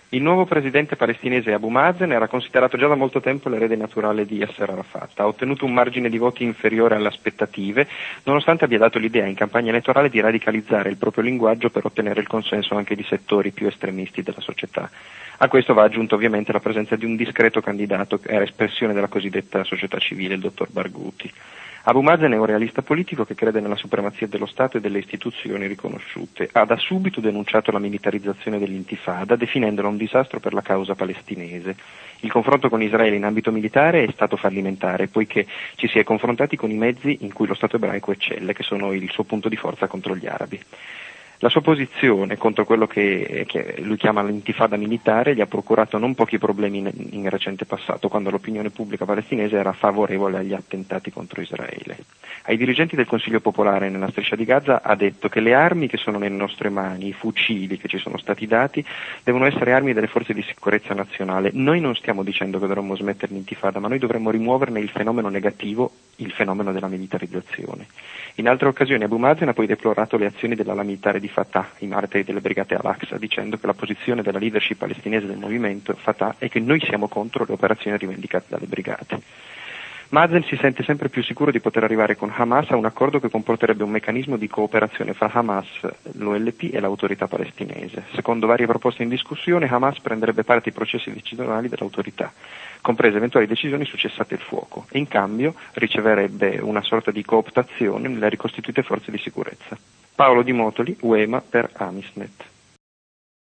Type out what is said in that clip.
Il nuovo presidente palestinese Abu Mazen era considerato già da molto tempo l'erede naturale di Yasser Arafat. Ha ottenuto un margine di voti inferiore alle aspettative, nonostante abbia dato l'idea in campagna elettorale di radicalizzare il proprio linguaggio per ottenere il consenso anche di settori più estremisti della società. A questo va aggiunta ovviamente la presenza di un discreto candidato che era espressione della cosiddetta società civile, il dottor Barghouti. Abu Mazen è un realista politico che crede nella supremazia dello Stato e delle istituzioni riconosciute. Ha da subito denunciato la militarizzazione dell'intifada, definendola un disastro per la causa palestinese. Il confronto con Israele in ambito militare è stato fallimentare, poiché ci si è confrontati con i mezzi in cui lo Stato ebraico eccelle, che sono il suo punto di forza contro gli arabi. La sua posizione contro quello che lui chiama l'intifada militare gli ha procurato non pochi problemi in recente passato, quando l'opinione pubblica palestinese era favorevole agli attentati contro Israele. Ai dirigenti del Consiglio Popolare nella striscia di Gaza ha detto che le armi che sono nelle nostre mani, i fucili che ci sono stati dati, devono essere armi delle forze di sicurezza nazionale. Noi non stiamo dicendo che dovremmo smettere l'intifada, ma noi dovremmo rimuoverne il fenomeno negativo, il fenomeno della militarizzazione. In altre occasioni Abu Mazen ha poi deplorato le azioni dell'ala militare di Fatah, i martiri delle brigate Al-Aqsa, dicendo che la posizione della leadership palestinese del movimento Fatah è che noi siamo contro le operazioni rivendicate dalle brigate. Mazen si sente sempre più sicuro di poter arrivare con Hamas a un accordo che comporterebbe un meccanismo di cooperazione fra Hamas, l'OLP e l'autorità palestinese. Secondo varie proposte in discussione, Hamas prenderebbe parte ai processi decisionali dell'autorità, comprese eventuali decisioni su cessate il fuoco, e in cambio riceverebbe una sorta di cooptazione nelle ricostituite forze di sicurezza. Paolo Di Motoli, UEMA per Amisnet.